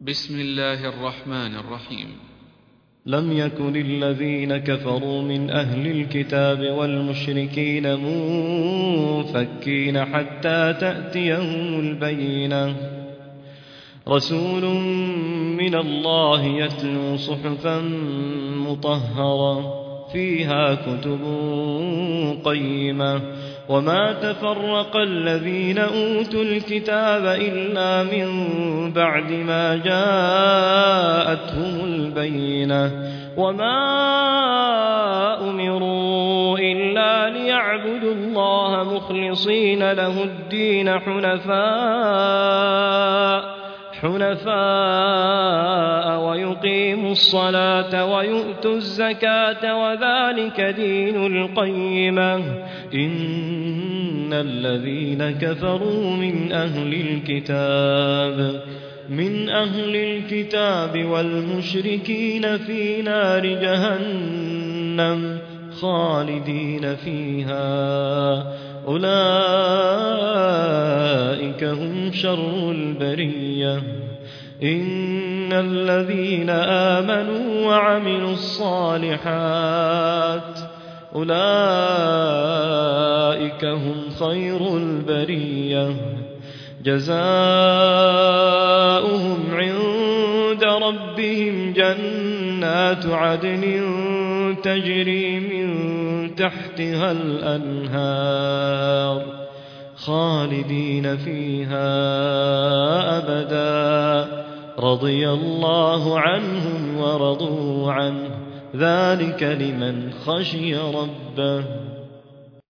بسم الله الرحمن الرحيم. لم يكن الذين كفروا من أهل الكتاب والمشركين منفكين حتى تأتيهم البينة. رسول من الله يتلو صحفا مطهرة فيها كتب قيمة وما تفرق الذين أوتوا الكتاب إلا من بعد ما جاءتهم البينة وما أمروا إلا ليعبدوا الله مخلصين له الدين حنفاء ويقيموا الصلاة ويؤتوا الزكاة وذلك دين القيمة. إن الذين كفروا من أهل الكتاب والمشركين في نار جهنم خالدين فيها أولئك هم شر البرية. إن الذين آمنوا وعملوا الصالحات أولئك هم خير البرية. جزاؤهم عند ربهم جنات عدن تجري من تحتها الأنهار خالدين فيها أبدا رضي الله عنهم ورضوا عنه ذلك لمن خشي ربه.